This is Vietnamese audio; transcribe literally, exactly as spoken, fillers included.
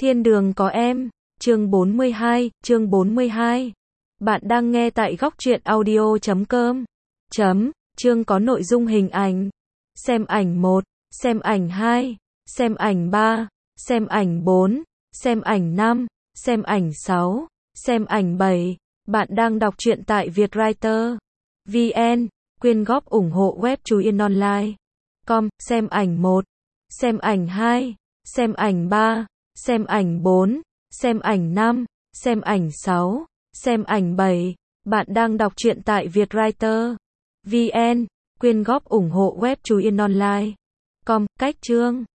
Thiên đường có em, chương bốn mươi hai, chương bốn mươi hai. Bạn đang nghe tại góc truyện audio chấm com. Chấm, chương có nội dung hình ảnh. Xem ảnh một, xem ảnh hai, xem ảnh ba, xem ảnh bốn, xem ảnh năm, xem ảnh sáu, xem ảnh bảy. Bạn đang đọc truyện tại Vietwriter chấm vn, quyên góp ủng hộ web Chú Yên Online. Com, xem ảnh một, xem ảnh hai, xem ảnh ba, xem ảnh bốn, xem ảnh năm, xem ảnh sáu, xem ảnh bảy. Bạn đang đọc truyện tại Vietwriter chấm vn, quyên góp ủng hộ web Chú Yên Online. Com, cách chương.